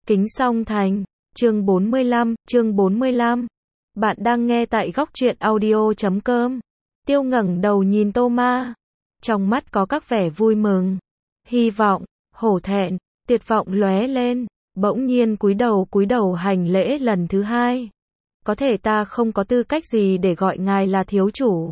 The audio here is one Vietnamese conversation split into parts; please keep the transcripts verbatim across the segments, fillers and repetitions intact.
Kính Song Thành, chương bốn mươi lăm, chương bốn mươi lăm. Bạn đang nghe tại góc truyện audio chấm com. Tiêu ngẩng đầu nhìn Tô Ma, trong mắt có các vẻ vui mừng, hy vọng, hổ thẹn, tuyệt vọng lóe lên, bỗng nhiên cúi đầu cúi đầu hành lễ lần thứ hai. Có thể ta không có tư cách gì để gọi ngài là thiếu chủ.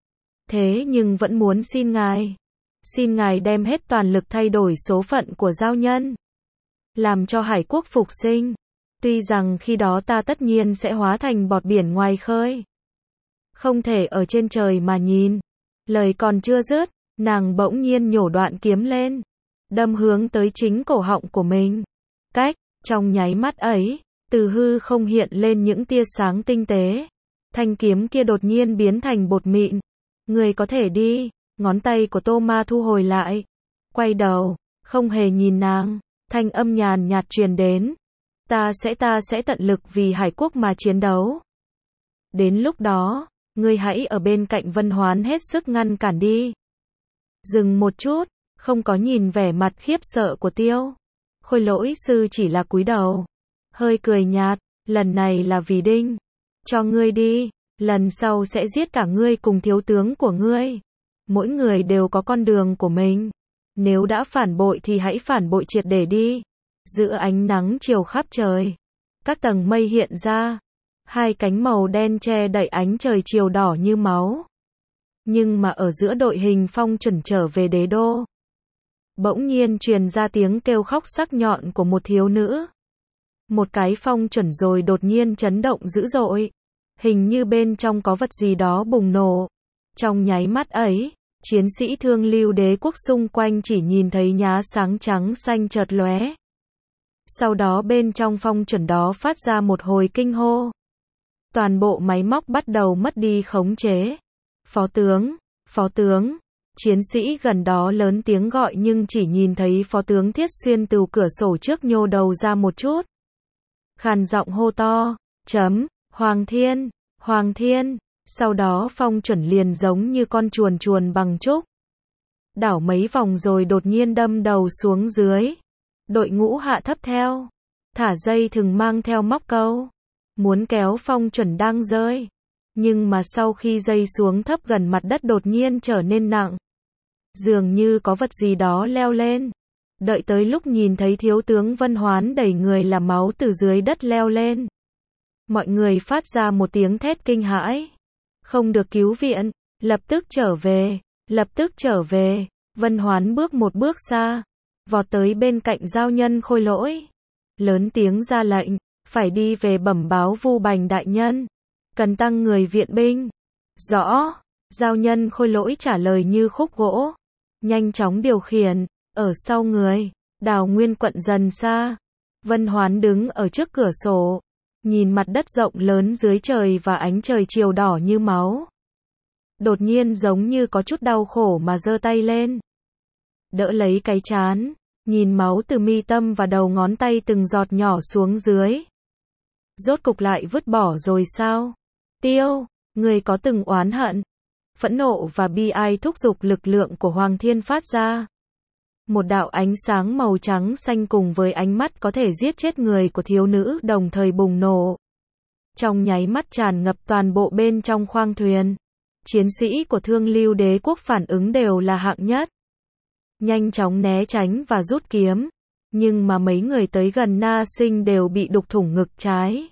Thế nhưng vẫn muốn xin ngài, xin ngài đem hết toàn lực thay đổi số phận của giao nhân, làm cho hải quốc phục sinh. Tuy rằng khi đó ta tất nhiên sẽ hóa thành bọt biển ngoài khơi, không thể ở trên trời mà nhìn. Lời còn chưa dứt, nàng bỗng nhiên nhổ đoạn kiếm lên, đâm hướng tới chính cổ họng của mình. Cách, trong nháy mắt ấy, từ hư không hiện lên những tia sáng tinh tế. Thanh kiếm kia đột nhiên biến thành bột mịn. Người có thể đi. Ngón tay của Tô Ma thu hồi lại, quay đầu, không hề nhìn nàng. Thanh âm nhàn nhạt truyền đến. Ta sẽ ta sẽ tận lực vì hải quốc mà chiến đấu. Đến lúc đó, ngươi hãy ở bên cạnh Vân Hoán hết sức ngăn cản đi. Dừng một chút, không có nhìn vẻ mặt khiếp sợ của Tiêu Khôi Lỗi sư, chỉ là cúi đầu, hơi cười nhạt. Lần này là vì Đinh, cho ngươi đi, lần sau sẽ giết cả ngươi cùng thiếu tướng của ngươi. Mỗi người đều có con đường của mình. Nếu đã phản bội thì hãy phản bội triệt để đi. Giữa ánh nắng chiều khắp trời, các tầng mây hiện ra, hai cánh màu đen che đậy ánh trời chiều đỏ như máu. Nhưng mà ở giữa đội hình Phong Chuẩn trở về đế đô, bỗng nhiên truyền ra tiếng kêu khóc sắc nhọn của một thiếu nữ. Một cái Phong Chuẩn rồi đột nhiên chấn động dữ dội, hình như bên trong có vật gì đó bùng nổ. Trong nháy mắt ấy, chiến sĩ Thương Lưu Đế quốc xung quanh chỉ nhìn thấy nhá sáng trắng xanh chợt lóe. Sau đó bên trong Phong Chuẩn đó phát ra một hồi kinh hô. Toàn bộ máy móc bắt đầu mất đi khống chế. Phó tướng, phó tướng. Chiến sĩ gần đó lớn tiếng gọi nhưng chỉ nhìn thấy phó tướng Thiết Xuyên từ cửa sổ trước nhô đầu ra một chút. Khàn giọng hô to, chấm, Hoàng Thiên, Hoàng Thiên. Sau đó Phong Chuẩn liền giống như con chuồn chuồn bằng trúc, đảo mấy vòng rồi đột nhiên đâm đầu xuống dưới. Đội ngũ hạ thấp theo, thả dây thừng mang theo móc câu, muốn kéo Phong Chuẩn đang rơi. Nhưng mà sau khi dây xuống thấp gần mặt đất đột nhiên trở nên nặng, dường như có vật gì đó leo lên. Đợi tới lúc nhìn thấy thiếu tướng Vân Hoán đẩy người là máu từ dưới đất leo lên, mọi người phát ra một tiếng thét kinh hãi. Không được cứu viện, lập tức trở về, lập tức trở về. Vân Hoán bước một bước xa, vọt tới bên cạnh giao nhân Khôi Lỗi, lớn tiếng ra lệnh, phải đi về bẩm báo Vu Bành đại nhân, cần tăng người viện binh. Rõ. Giao nhân Khôi Lỗi trả lời như khúc gỗ, nhanh chóng điều khiển. Ở sau người, Đào Nguyên quận dần xa. Vân Hoán đứng ở trước cửa sổ, nhìn mặt đất rộng lớn dưới trời và ánh trời chiều đỏ như máu. Đột nhiên giống như có chút đau khổ mà giơ tay lên, đỡ lấy cái trán, nhìn máu từ mi tâm và đầu ngón tay từng giọt nhỏ xuống dưới. Rốt cục lại vứt bỏ rồi sao? Tiêu, người có từng oán hận, phẫn nộ và bi ai thúc giục lực lượng của Hoàng Thiên phát ra. Một đạo ánh sáng màu trắng xanh cùng với ánh mắt có thể giết chết người của thiếu nữ đồng thời bùng nổ. Trong nháy mắt tràn ngập toàn bộ bên trong khoang thuyền. Chiến sĩ của Thương Lưu Đế quốc phản ứng đều là hạng nhất, nhanh chóng né tránh và rút kiếm. Nhưng mà mấy người tới gần Na Sinh đều bị đục thủng ngực trái.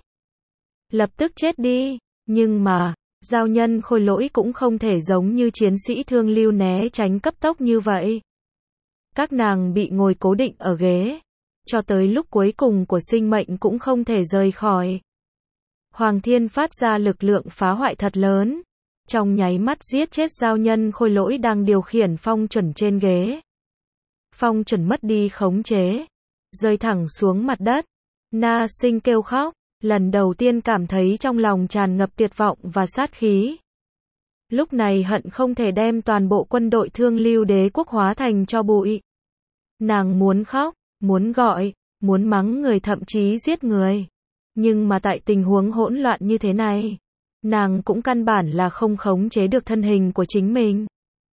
Lập tức chết đi. Nhưng mà, giao nhân Khôi Lỗi cũng không thể giống như chiến sĩ Thương Lưu né tránh cấp tốc như vậy. Các nàng bị ngồi cố định ở ghế, cho tới lúc cuối cùng của sinh mệnh cũng không thể rời khỏi. Hoàng Thiên phát ra lực lượng phá hoại thật lớn, trong nháy mắt giết chết giao nhân Khôi Lỗi đang điều khiển Phong Chuẩn trên ghế. Phong Chuẩn mất đi khống chế, rơi thẳng xuống mặt đất. Na Sinh kêu khóc, lần đầu tiên cảm thấy trong lòng tràn ngập tuyệt vọng và sát khí. Lúc này hận không thể đem toàn bộ quân đội Thương Lưu Đế quốc hóa thành tro bụi. Nàng muốn khóc, muốn gọi, muốn mắng người, thậm chí giết người. Nhưng mà tại tình huống hỗn loạn như thế này, nàng cũng căn bản là không khống chế được thân hình của chính mình.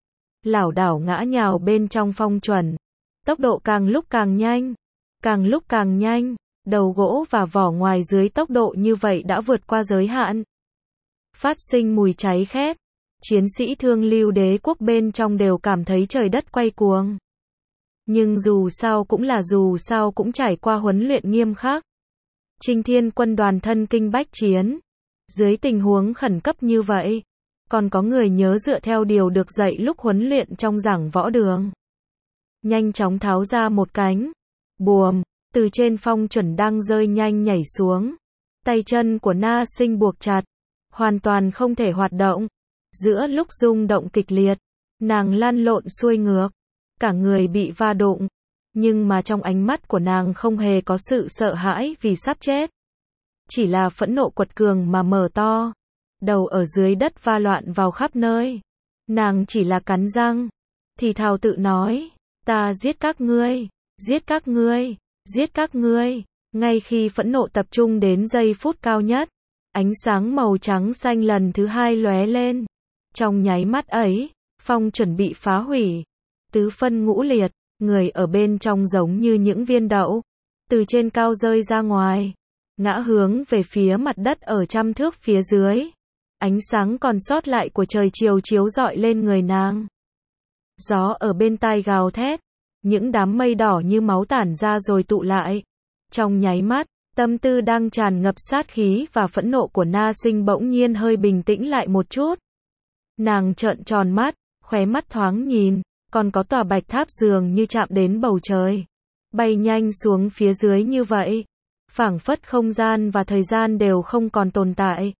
Lảo đảo ngã nhào bên trong Phong Chuẩn, tốc độ càng lúc càng nhanh, càng lúc càng nhanh. đầu gỗ và vỏ ngoài dưới tốc độ như vậy đã vượt qua giới hạn. Phát sinh mùi cháy khét. Chiến sĩ Thương Lưu Đế quốc bên trong đều cảm thấy trời đất quay cuồng. Nhưng dù sao cũng là dù sao cũng trải qua huấn luyện nghiêm khắc. Trinh Thiên quân đoàn thân kinh bách chiến. Dưới tình huống khẩn cấp như vậy, còn có người nhớ dựa theo điều được dạy lúc huấn luyện trong giảng võ đường. Nhanh chóng tháo ra một cánh buồm, từ trên phong chuẩn đang rơi nhanh nhảy xuống. Tay chân của Na Sinh buộc chặt, hoàn toàn không thể hoạt động. Giữa lúc rung động kịch liệt, nàng lăn lộn xuôi ngược, cả người bị va đụng. Nhưng mà trong ánh mắt của nàng không hề có sự sợ hãi vì sắp chết. Chỉ là phẫn nộ quật cường mà mở to. Đầu ở dưới đất va loạn vào khắp nơi. Nàng chỉ là cắn răng, thì thào tự nói, ta giết các ngươi, giết các ngươi, giết các ngươi. Ngay khi phẫn nộ tập trung đến giây phút cao nhất, ánh sáng màu trắng xanh lần thứ hai lóe lên. Trong nháy mắt ấy, phong chuẩn bị phá hủy. Tứ phân ngũ liệt, người ở bên trong giống như những viên đậu, từ trên cao rơi ra ngoài, ngã hướng về phía mặt đất ở trăm thước phía dưới. Ánh sáng còn sót lại của trời chiều chiếu rọi lên người nàng. Gió ở bên tai gào thét, những đám mây đỏ như máu tản ra rồi tụ lại. Trong nháy mắt, tâm tư đang tràn ngập sát khí và phẫn nộ của Na Sinh bỗng nhiên hơi bình tĩnh lại một chút. Nàng trợn tròn mắt, khóe mắt thoáng nhìn, còn có tòa bạch tháp dường như chạm đến bầu trời, bay nhanh xuống phía dưới như vậy, phảng phất không gian và thời gian đều không còn tồn tại.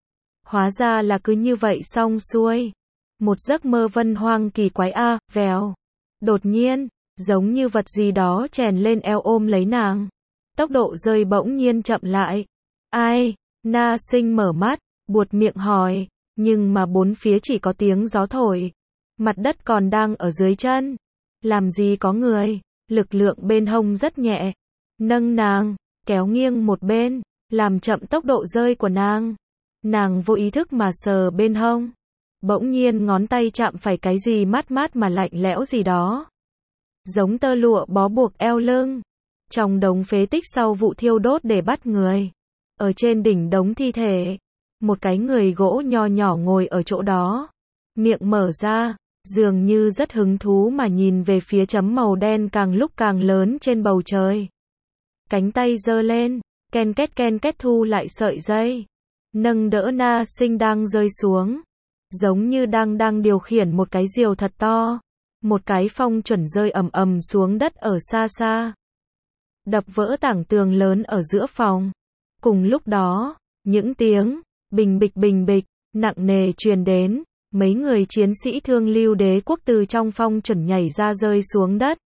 Hóa ra là cứ như vậy xong xuôi. Một giấc mơ vân hoang kỳ quái a, à, vèo. Đột nhiên, giống như vật gì đó chèn lên eo ôm lấy nàng. Tốc độ rơi bỗng nhiên chậm lại. Ai? Na Sinh mở mắt, buột miệng hỏi, nhưng mà bốn phía chỉ có tiếng gió thổi. Mặt đất còn đang ở dưới chân. Làm gì có người, lực lượng bên hông rất nhẹ. Nâng nàng, kéo nghiêng một bên, làm chậm tốc độ rơi của nàng. Nàng vô ý thức mà sờ bên hông. Bỗng nhiên ngón tay chạm phải cái gì mát mát mà lạnh lẽo gì đó. Giống tơ lụa bó buộc eo lưng. Trong đống phế tích sau vụ thiêu đốt để bắt người. Ở trên đỉnh đống thi thể, một cái người gỗ nho nhỏ ngồi ở chỗ đó. Miệng mở ra, dường như rất hứng thú mà nhìn về phía chấm màu đen càng lúc càng lớn trên bầu trời. Cánh tay giơ lên, ken két ken két thu lại sợi dây. Nâng đỡ Na Sinh đang rơi xuống. Giống như đang đang điều khiển một cái diều thật to. Một cái phong chuẩn rơi ầm ầm xuống đất ở xa xa. Đập vỡ tảng tường lớn ở giữa phòng. Cùng lúc đó, những tiếng bình bịch bình bịch, nặng nề truyền đến. Mấy người chiến sĩ Thương Lưu Đế quốc từ trong phong chuẩn nhảy ra rơi xuống đất.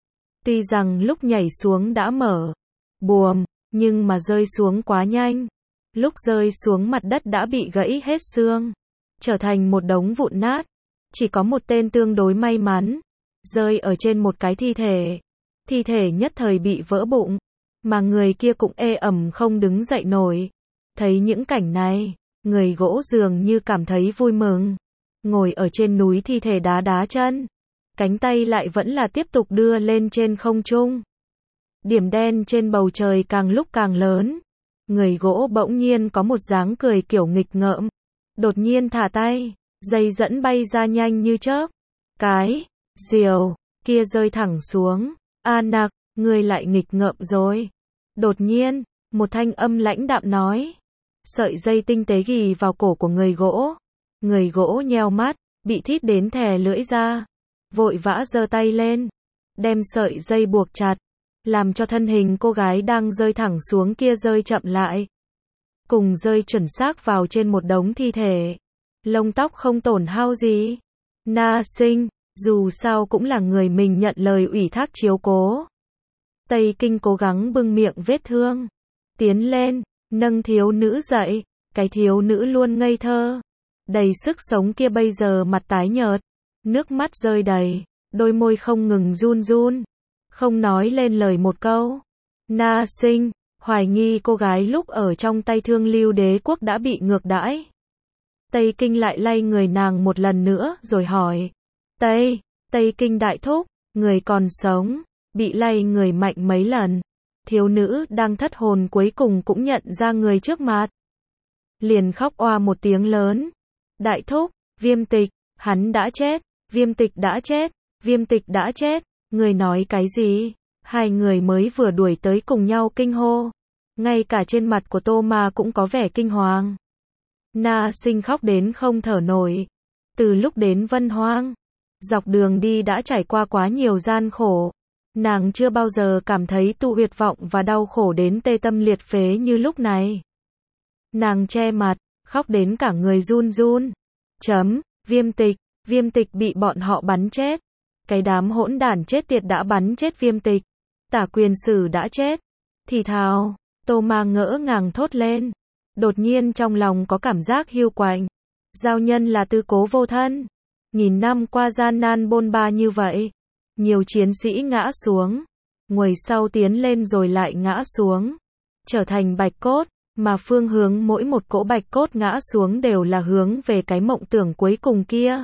Tuy rằng lúc nhảy xuống đã mở buồm, nhưng mà rơi xuống quá nhanh. Lúc rơi xuống mặt đất đã bị gãy hết xương, trở thành một đống vụn nát. Chỉ có một tên tương đối may mắn, rơi ở trên một cái thi thể. Thi thể nhất thời bị vỡ bụng, mà người kia cũng ê ẩm không đứng dậy nổi. Thấy những cảnh này, người gỗ dường như cảm thấy vui mừng. Ngồi ở trên núi thi thể đá đá chân. Cánh tay lại vẫn là tiếp tục đưa lên trên không trung. Điểm đen trên bầu trời càng lúc càng lớn. Người gỗ bỗng nhiên có một dáng cười kiểu nghịch ngợm. Đột nhiên thả tay, dây dẫn bay ra nhanh như chớp. Cái diều kia rơi thẳng xuống. A nặc, ngươi lại nghịch ngợm rồi. Đột nhiên, một thanh âm lãnh đạm nói. Sợi dây tinh tế ghì vào cổ của người gỗ. Người gỗ nheo mắt, bị thít đến thè lưỡi ra. Vội vã giơ tay lên, đem sợi dây buộc chặt, làm cho thân hình cô gái đang rơi thẳng xuống kia rơi chậm lại. Cùng rơi chuẩn xác vào trên một đống thi thể. Lông tóc không tổn hao gì. Na Sinh, dù sao cũng là người mình nhận lời ủy thác chiếu cố. Tây Kinh cố gắng bưng miệng vết thương. Tiến lên, nâng thiếu nữ dậy. Cái thiếu nữ luôn ngây thơ, đầy sức sống kia bây giờ mặt tái nhợt, nước mắt rơi đầy, đôi môi không ngừng run run, không nói lên lời một câu. Na Sinh hoài nghi cô gái lúc ở trong tay Thương Lưu Đế quốc đã bị ngược đãi. Tây Kinh lại lay người nàng một lần nữa rồi hỏi. Tây, Tây Kinh đại thúc, người còn sống, bị lay người mạnh mấy lần. thiếu nữ đang thất hồn cuối cùng cũng nhận ra người trước mặt. Liền khóc oa một tiếng lớn. Đại thúc, Viêm Tịch, hắn đã chết, Viêm Tịch đã chết, Viêm Tịch đã chết, người nói cái gì? Hai người mới vừa đuổi tới cùng nhau kinh hô. Ngay cả trên mặt của Tô Ma cũng có vẻ kinh hoàng. Na Sinh khóc đến không thở nổi. Từ lúc đến Vân Hoang, dọc đường đi đã trải qua quá nhiều gian khổ. Nàng chưa bao giờ cảm thấy tụ huyệt vọng và đau khổ đến tê tâm liệt phế như lúc này. Nàng che mặt, khóc đến cả người run run. Chấm, Viêm Tịch, Viêm Tịch bị bọn họ bắn chết. Cái đám hỗn đản chết tiệt đã bắn chết Viêm Tịch. Tả Quyền Sử đã chết. Thì thào, Tô Ma ngỡ ngàng thốt lên. Đột nhiên trong lòng có cảm giác hiu quạnh. Giao nhân là tư cố vô thân. Nghìn năm qua gian nan bôn ba như vậy. Nhiều chiến sĩ ngã xuống. Nguầy sau tiến lên rồi lại ngã xuống. Trở thành bạch cốt. Mà phương hướng mỗi một cỗ bạch cốt ngã xuống đều là hướng về cái mộng tưởng cuối cùng kia.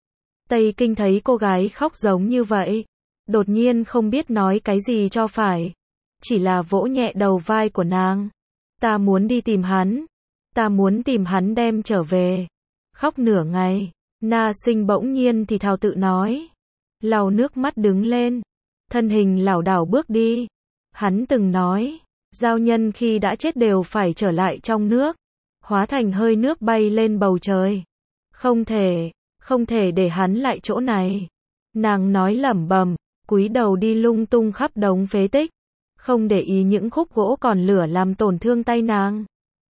Tây Kinh thấy cô gái khóc giống như vậy. Đột nhiên không biết nói cái gì cho phải. Chỉ là vỗ nhẹ đầu vai của nàng. Ta muốn đi tìm hắn. Ta muốn tìm hắn đem trở về. Khóc nửa ngày. Na Sinh bỗng nhiên thì thào tự nói. Lau nước mắt đứng lên. Thân hình lảo đảo bước đi. Hắn từng nói. Giao nhân khi đã chết đều phải trở lại trong nước. Hóa thành hơi nước bay lên bầu trời. Không thể. Không thể để hắn lại chỗ này. Nàng nói lẩm bẩm. Cúi đầu đi lung tung khắp đống phế tích. Không để ý những khúc gỗ còn lửa làm tổn thương tay nàng.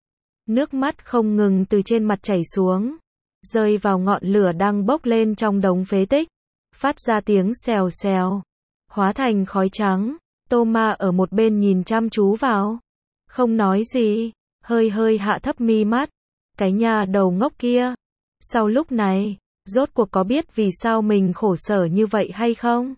Nước mắt không ngừng từ trên mặt chảy xuống. Rơi vào ngọn lửa đang bốc lên trong đống phế tích. Phát ra tiếng xèo xèo. Hóa thành khói trắng. Tô Ma ở một bên nhìn chăm chú vào. Không nói gì. Hơi hơi hạ thấp mi mắt. Cái nhà đầu ngốc kia. Sau lúc này, rốt cuộc có biết vì sao mình khổ sở như vậy hay không?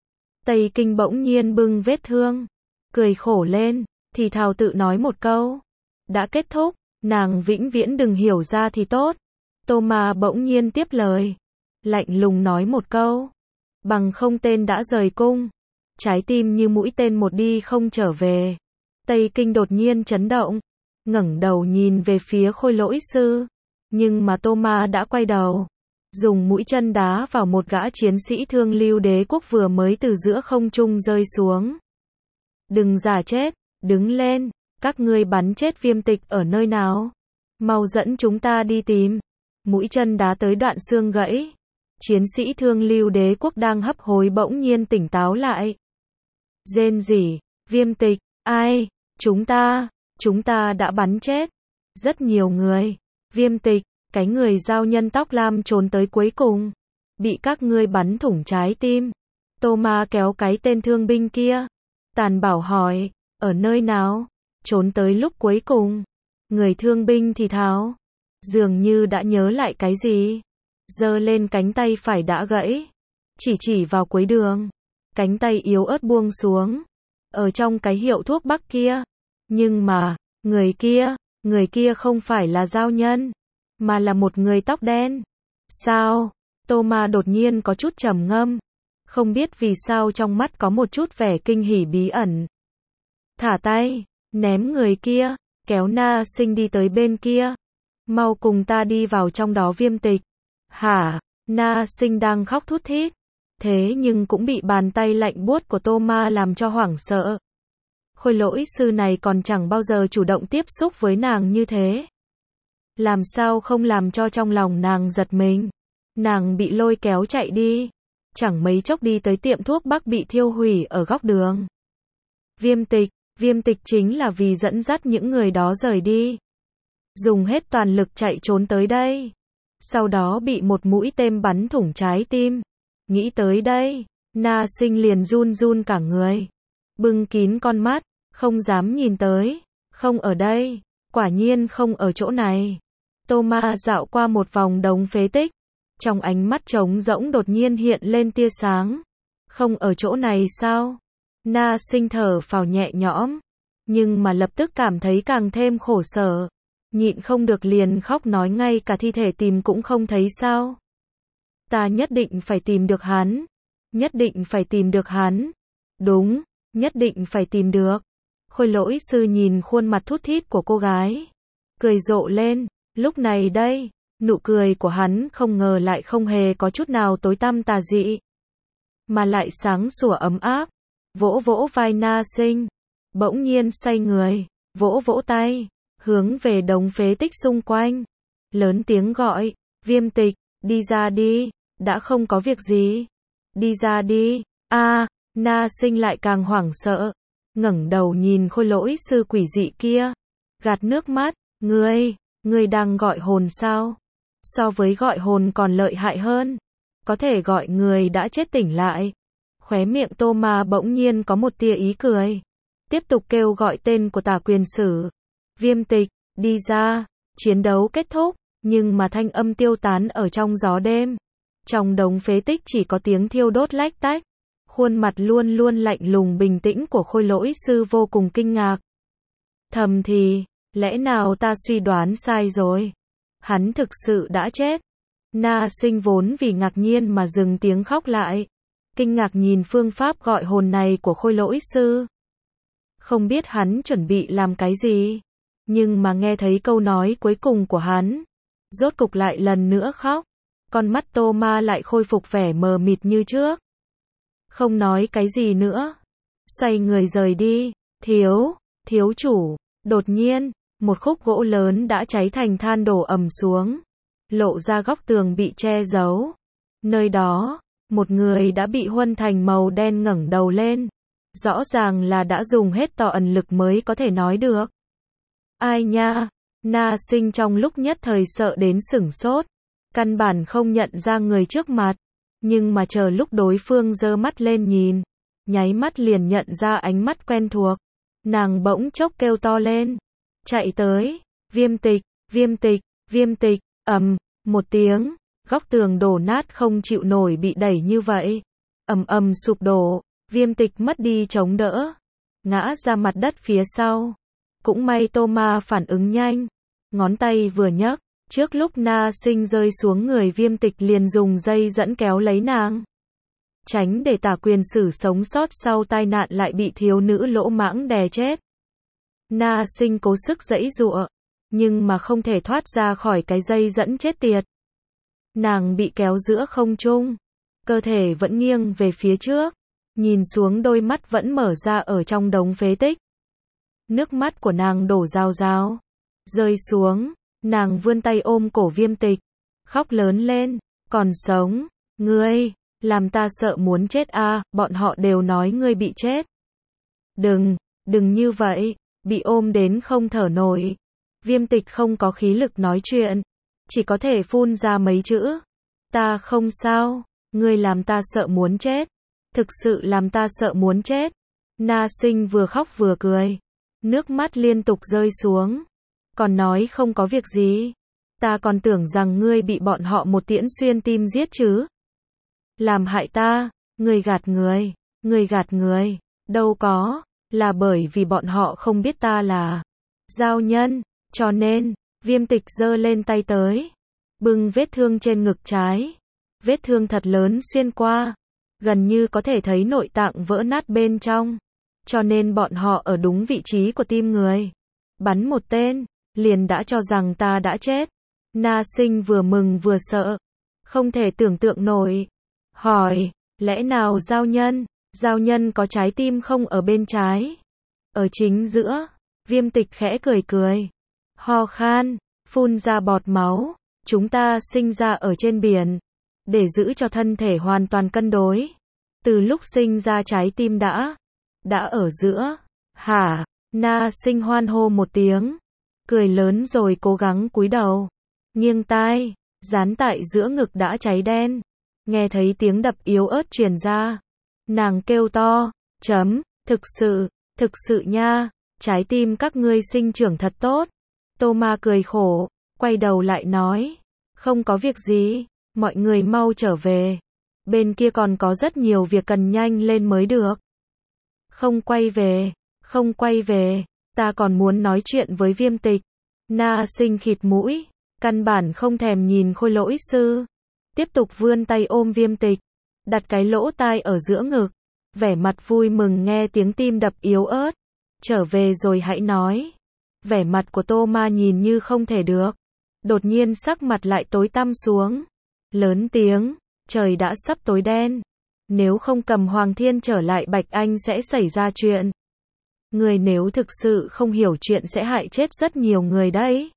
Tây Kinh bỗng nhiên bưng vết thương. Cười khổ lên. Thì thào tự nói một câu. Đã kết thúc. Nàng vĩnh viễn đừng hiểu ra thì tốt. Tô Ma bỗng nhiên tiếp lời. Lạnh lùng nói một câu. Bằng không tên đã rời cung. Trái tim như mũi tên một đi không trở về. Tây Kinh đột nhiên chấn động. Ngẩng đầu nhìn về phía Khôi Lỗi Sư. Nhưng mà Tô Ma đã quay đầu. Dùng mũi chân đá vào một gã chiến sĩ Thương Lưu Đế quốc vừa mới từ giữa không trung rơi xuống. Đừng giả chết. Đứng lên. Các ngươi bắn chết Viêm Tịch ở nơi nào? Mau dẫn chúng ta đi tìm. Mũi chân đá tới đoạn xương gãy. Chiến sĩ Thương Lưu Đế quốc đang hấp hối bỗng nhiên tỉnh táo lại. Rên rỉ, Viêm Tịch, ai? Chúng ta, chúng ta đã bắn chết. Rất nhiều người. Viêm Tịch, cái người giao nhân tóc lam trốn tới cuối cùng. Bị các ngươi bắn thủng trái tim. Tô Ma kéo cái tên thương binh kia. Tàn Bảo hỏi, ở nơi nào? Trốn tới lúc cuối cùng. Người thương binh thì thào. Dường như đã nhớ lại cái gì. Giơ lên cánh tay phải đã gãy. Chỉ chỉ vào cuối đường. Cánh tay yếu ớt buông xuống. Ở trong cái hiệu thuốc bắc kia. Nhưng mà, người kia, người kia không phải là giao nhân. Mà là một người tóc đen. Sao? Tô Ma đột nhiên có chút trầm ngâm. Không biết vì sao trong mắt có một chút vẻ kinh hỉ bí ẩn. Thả tay. Ném người kia. Kéo Na Sinh đi tới bên kia. Mau cùng ta đi vào trong đó Viêm Tịch. Hả? Na Sinh đang khóc thút thít. Thế nhưng cũng bị bàn tay lạnh buốt của Tô Ma làm cho hoảng sợ. Khôi Lỗi Sư này còn chẳng bao giờ chủ động tiếp xúc với nàng như thế. Làm sao không làm cho trong lòng nàng giật mình. Nàng bị lôi kéo chạy đi. Chẳng mấy chốc đi tới tiệm thuốc bắc bị thiêu hủy ở góc đường. Viêm Tịch, Viêm Tịch chính là vì dẫn dắt những người đó rời đi. Dùng hết toàn lực chạy trốn tới đây. Sau đó bị một mũi tên bắn thủng trái tim. Nghĩ tới đây, Na Sinh liền run run cả người. Bưng kín con mắt, không dám nhìn tới. Không ở đây, quả nhiên không ở chỗ này. Tô Ma dạo qua một vòng đống phế tích. Trong ánh mắt trống rỗng đột nhiên hiện lên tia sáng. Không ở chỗ này sao? Na Sinh thở phào nhẹ nhõm. Nhưng mà lập tức cảm thấy càng thêm khổ sở. Nhịn không được liền khóc nói ngay cả thi thể tìm cũng không thấy sao. Ta nhất định phải tìm được hắn. Nhất định phải tìm được hắn. Đúng, nhất định phải tìm được. Khôi lỗi sư nhìn khuôn mặt thút thít của cô gái, cười rộ lên, lúc này đây, nụ cười của hắn không ngờ lại không hề có chút nào tối tăm tà dị, mà lại sáng sủa ấm áp, vỗ vỗ vai Na Sinh, bỗng nhiên xoay người, vỗ vỗ tay, hướng về đống phế tích xung quanh, lớn tiếng gọi, Viêm Tịch, đi ra đi, đã không có việc gì, đi ra đi, a à, Na Sinh lại càng hoảng sợ, ngẩng đầu nhìn khôi lỗi sư quỷ dị kia, gạt nước mắt, ngươi, ngươi đang gọi hồn sao? So với gọi hồn còn lợi hại hơn, có thể gọi người đã chết tỉnh lại. Khóe miệng Tô Ma bỗng nhiên có một tia ý cười, tiếp tục kêu gọi tên của Tà Quyền Sử, Viêm Tịch, đi ra, chiến đấu kết thúc, nhưng mà thanh âm tiêu tán ở trong gió đêm. Trong đống phế tích chỉ có tiếng thiêu đốt lách tách. Khuôn mặt luôn luôn lạnh lùng bình tĩnh của khôi lỗi sư vô cùng kinh ngạc. Thầm thì, lẽ nào ta suy đoán sai rồi? Hắn thực sự đã chết. Na Sinh vốn vì ngạc nhiên mà dừng tiếng khóc lại. Kinh ngạc nhìn phương pháp gọi hồn này của khôi lỗi sư. Không biết hắn chuẩn bị làm cái gì. Nhưng mà nghe thấy câu nói cuối cùng của hắn. Rốt cục lại lần nữa khóc. Con mắt Tô Ma lại khôi phục vẻ mờ mịt như trước. Không nói cái gì nữa. Xoay người rời đi. Thiếu, thiếu chủ. Đột nhiên, một khúc gỗ lớn đã cháy thành than đổ ầm xuống. Lộ ra góc tường bị che giấu. Nơi đó, một người đã bị huân thành màu đen ngẩng đầu lên. Rõ ràng là đã dùng hết tỏ ẩn lực mới có thể nói được. Ai nha? Na Sinh trong lúc nhất thời sợ đến sửng sốt. Căn bản không nhận ra người trước mặt. Nhưng mà chờ lúc đối phương giơ mắt lên nhìn, nháy mắt liền nhận ra ánh mắt quen thuộc. Nàng bỗng chốc kêu to lên. Chạy tới. Viêm Tịch, Viêm Tịch, Viêm Tịch. Ầm, một tiếng. Góc tường đổ nát không chịu nổi bị đẩy như vậy. Ầm ầm sụp đổ. Viêm Tịch mất đi chống đỡ. Ngã ra mặt đất phía sau. Cũng may Tô Ma phản ứng nhanh. Ngón tay vừa nhấc. Trước lúc Na Sinh rơi xuống người Viêm Tịch liền dùng dây dẫn kéo lấy nàng. Tránh để Tà Quyền Sử sống sót sau tai nạn lại bị thiếu nữ lỗ mãng đè chết. Na Sinh cố sức giãy giụa, nhưng mà không thể thoát ra khỏi cái dây dẫn chết tiệt. Nàng bị kéo giữa không trung, cơ thể vẫn nghiêng về phía trước, nhìn xuống đôi mắt vẫn mở ra ở trong đống phế tích. Nước mắt của nàng đổ rào rào, rơi xuống. Nàng vươn tay ôm cổ Viêm Tịch, khóc lớn lên, còn sống, ngươi, làm ta sợ muốn chết a, à, bọn họ đều nói ngươi bị chết. Đừng, đừng như vậy, bị ôm đến không thở nổi. Viêm Tịch không có khí lực nói chuyện, chỉ có thể phun ra mấy chữ. Ta không sao, ngươi làm ta sợ muốn chết, thực sự làm ta sợ muốn chết. Na Sinh vừa khóc vừa cười, nước mắt liên tục rơi xuống. Còn nói không có việc gì. Ta còn tưởng rằng ngươi bị bọn họ một tiễn xuyên tim giết chứ. Làm hại ta, ngươi gạt người, ngươi gạt người, đâu có, là bởi vì bọn họ không biết ta là giao nhân, cho nên, Viêm Tịch giơ lên tay tới, bưng vết thương trên ngực trái. Vết thương thật lớn xuyên qua, gần như có thể thấy nội tạng vỡ nát bên trong. Cho nên bọn họ ở đúng vị trí của tim người. Bắn một tên. Liền đã cho rằng ta đã chết. Na Sinh vừa mừng vừa sợ. Không thể tưởng tượng nổi. Hỏi, lẽ nào giao nhân, giao nhân có trái tim không ở bên trái? Ở chính giữa. Viêm Tịch khẽ cười cười. Ho khan, phun ra bọt máu. Chúng ta sinh ra ở trên biển. Để giữ cho thân thể hoàn toàn cân đối. Từ lúc sinh ra trái tim đã. Đã ở giữa. Hả? Na Sinh hoan hô một tiếng. Cười lớn rồi cố gắng cúi đầu. Nghiêng tai, dán tại giữa ngực đã cháy đen. Nghe thấy tiếng đập yếu ớt truyền ra. Nàng kêu to, chấm, thực sự, thực sự nha, trái tim các ngươi sinh trưởng thật tốt. Tô Ma cười khổ, quay đầu lại nói. Không có việc gì, mọi người mau trở về. Bên kia còn có rất nhiều việc cần nhanh lên mới được. Không quay về, không quay về. Ta còn muốn nói chuyện với Viêm Tịch. Na Sinh khịt mũi, căn bản không thèm nhìn khôi lỗi sư. Tiếp tục vươn tay ôm Viêm Tịch, đặt cái lỗ tai ở giữa ngực, vẻ mặt vui mừng nghe tiếng tim đập yếu ớt. trở về rồi hãy nói. Vẻ mặt của Tô Ma nhìn như không thể được. Đột nhiên sắc mặt lại tối tăm xuống. Lớn tiếng, trời đã sắp tối đen. Nếu không cầm Hoàng Thiên trở lại Bạch Anh sẽ xảy ra chuyện. Người nếu thực sự không hiểu chuyện sẽ hại chết rất nhiều người đấy.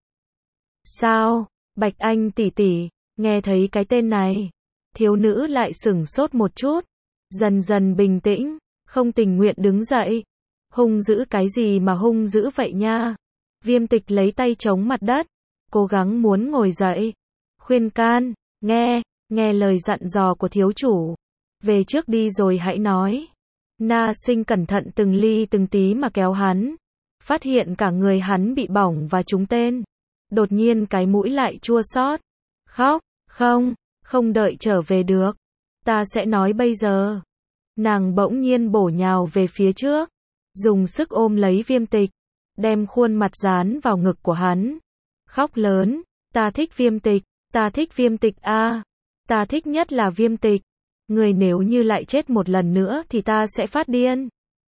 Sao? Bạch Anh tỷ tỷ, nghe thấy cái tên này. Thiếu nữ lại sửng sốt một chút. Dần dần bình tĩnh, không tình nguyện đứng dậy. Hung dữ cái gì mà hung dữ vậy nha? Viêm Tịch lấy tay chống mặt đất. Cố gắng muốn ngồi dậy. Khuyên can, nghe, nghe lời dặn dò của thiếu chủ. Về trước đi rồi hãy nói. Na Sinh cẩn thận từng ly từng tí mà kéo hắn. Phát hiện cả người hắn bị bỏng và trúng tên. Đột nhiên cái mũi lại chua xót. Khóc, không, không đợi trở về được. Ta sẽ nói bây giờ. Nàng bỗng nhiên bổ nhào về phía trước. Dùng sức ôm lấy Viêm Tịch. Đem khuôn mặt dán vào ngực của hắn. Khóc lớn, ta thích Viêm Tịch, ta thích Viêm Tịch a, ta thích nhất là Viêm Tịch. Người nếu như lại chết một lần nữa thì ta sẽ phát điên.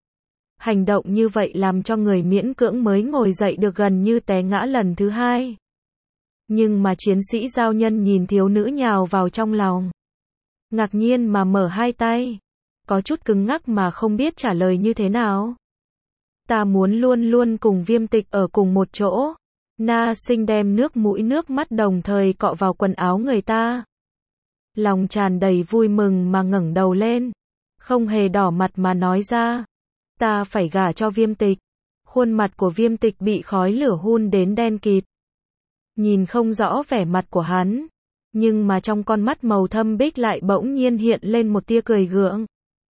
Hành động như vậy làm cho người miễn cưỡng mới ngồi dậy được gần như té ngã lần thứ hai. Nhưng mà chiến sĩ giao nhân nhìn thiếu nữ nhào vào trong lòng. Ngạc nhiên mà mở hai tay. Có chút cứng ngắc mà không biết trả lời như thế nào. Ta muốn luôn luôn cùng Viêm Tịch ở cùng một chỗ. Na Sinh đem nước mũi nước mắt đồng thời cọ vào quần áo người ta. Lòng tràn đầy vui mừng mà ngẩng đầu lên. Không hề đỏ mặt mà nói ra. Ta phải gả cho Viêm Tịch. Khuôn mặt của Viêm Tịch bị khói lửa hun đến đen kịt. Nhìn không rõ vẻ mặt của hắn. Nhưng mà trong con mắt màu thâm bích lại bỗng nhiên hiện lên một tia cười gượng.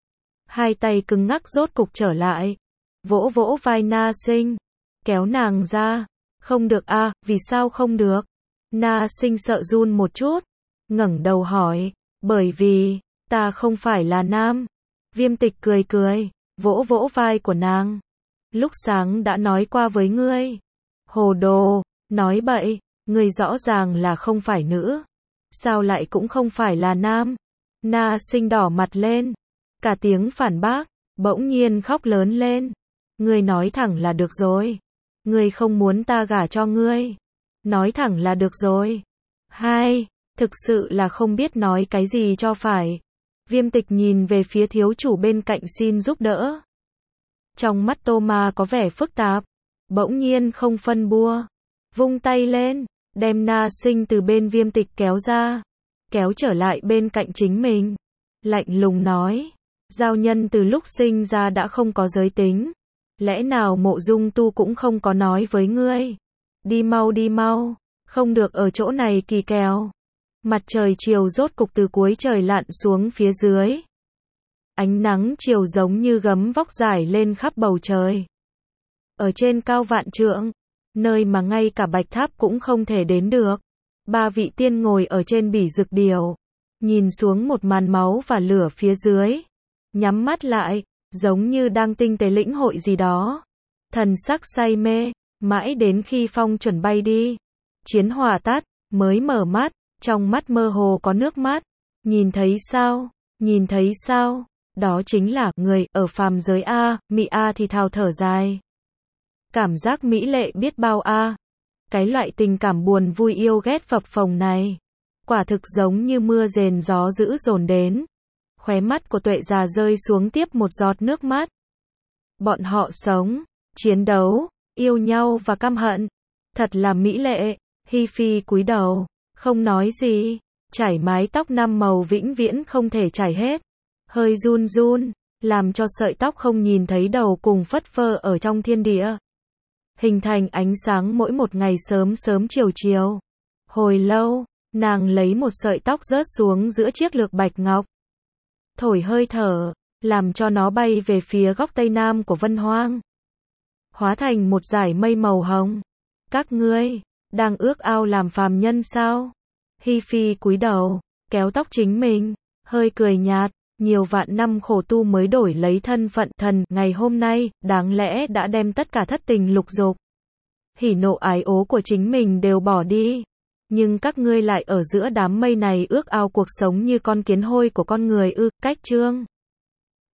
Hai tay cứng ngắc rốt cục trở lại. Vỗ vỗ vai Na Sinh. Kéo nàng ra. Không được a, à, vì sao không được? Na Sinh sợ run một chút. Ngẩng đầu hỏi. Bởi vì, ta không phải là nam. Viêm Tịch cười cười. Vỗ vỗ vai của nàng. Lúc sáng đã nói qua với ngươi. Hồ đồ, nói bậy. Ngươi rõ ràng là không phải nữ. Sao lại cũng không phải là nam? Na Sinh đỏ mặt lên. Cả tiếng phản bác. Bỗng nhiên khóc lớn lên. Ngươi nói thẳng là được rồi. Ngươi không muốn ta gả cho ngươi. Nói thẳng là được rồi. Hai, thực sự là không biết nói cái gì cho phải. Viêm Tịch nhìn về phía thiếu chủ bên cạnh xin giúp đỡ. Trong mắt Tô Ma có vẻ phức tạp. Bỗng nhiên không phân bua. Vung tay lên, đem Na Sinh từ bên Viêm Tịch kéo ra. Kéo trở lại bên cạnh chính mình. Lạnh lùng nói. Giao nhân từ lúc sinh ra đã không có giới tính. Lẽ nào Mộ Dung Tu cũng không có nói với ngươi? Đi mau đi mau, không được ở chỗ này kỳ kèo. Mặt trời chiều rốt cục từ cuối trời lặn xuống phía dưới. Ánh nắng chiều giống như gấm vóc dài lên khắp bầu trời. Ở trên cao vạn trượng, nơi mà ngay cả Bạch Tháp cũng không thể đến được. Ba vị tiên ngồi ở trên bỉ dực điều, nhìn xuống một màn máu và lửa phía dưới. Nhắm mắt lại, giống như đang tinh tế lĩnh hội gì đó. Thần sắc say mê, mãi đến khi phong chuẩn bay đi. Chiến hỏa tắt, mới mở mắt, trong mắt mơ hồ có nước mắt. Nhìn thấy sao? Nhìn thấy sao? Đó chính là người ở phàm giới A, Mị A thì thào thở dài. Cảm giác mỹ lệ biết bao A. Cái loại tình cảm buồn vui yêu ghét phập phồng này. Quả thực giống như mưa rền gió dữ dồn đến. Khóe mắt của Tuệ già rơi xuống tiếp một giọt nước mắt. Bọn họ sống, chiến đấu, yêu nhau và căm hận. Thật là mỹ lệ. Hi Phi cúi đầu, không nói gì. Chải mái tóc năm màu vĩnh viễn không thể chải hết. Hơi run run, làm cho sợi tóc không nhìn thấy đầu cùng phất phơ ở trong thiên địa. Hình thành ánh sáng mỗi một ngày sớm sớm chiều chiều. Hồi lâu, nàng lấy một sợi tóc rớt xuống giữa chiếc lược bạch ngọc. Thổi hơi thở, làm cho nó bay về phía góc tây nam của Vân Hoang. Hóa thành một dải mây màu hồng. Các ngươi, đang ước ao làm phàm nhân sao? Hi Phi cúi đầu, kéo tóc chính mình, hơi cười nhạt. Nhiều vạn năm khổ tu mới đổi lấy thân phận thần, ngày hôm nay, đáng lẽ đã đem tất cả thất tình lục dục, hỉ nộ ái ố của chính mình đều bỏ đi. Nhưng các ngươi lại ở giữa đám mây này ước ao cuộc sống như con kiến hôi của con người ư, cách chương.